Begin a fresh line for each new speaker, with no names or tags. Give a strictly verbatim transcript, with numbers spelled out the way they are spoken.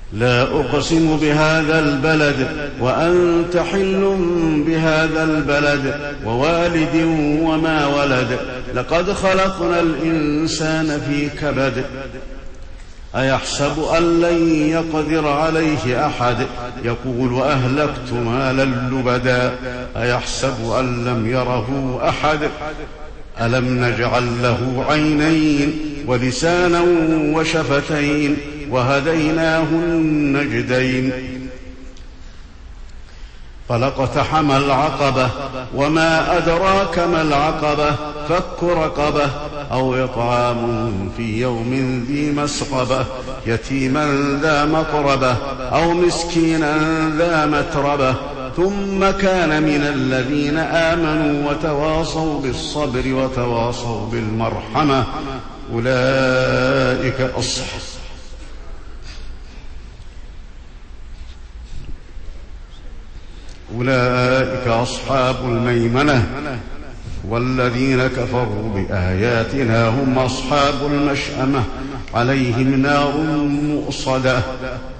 لا أقسم بهذا البلد وأنت حل بهذا البلد ووالد وما ولد لقد خلقنا الإنسان في كبد أيحسب أن لن يقدر عليه أحد يقول أهلكت مالا لبدا أيحسب أن لم يره أحد ألم نجعل له عينين ولسانا وشفتين وهديناه النجدين فلاقتحم العقبة وما أدراك ما العقبة فك رقبة أو إطعام في يوم ذي مسغبة يتيما ذا مقربة أو مسكينا ذا متربة ثم كان من الذين آمنوا وتواصوا بالصبر وتواصوا بالمرحمة أولئك أصحاب أولئك أصحاب الميمنة والذين كفروا بآياتنا هم أصحاب المشأمة عليهم نار مؤصدة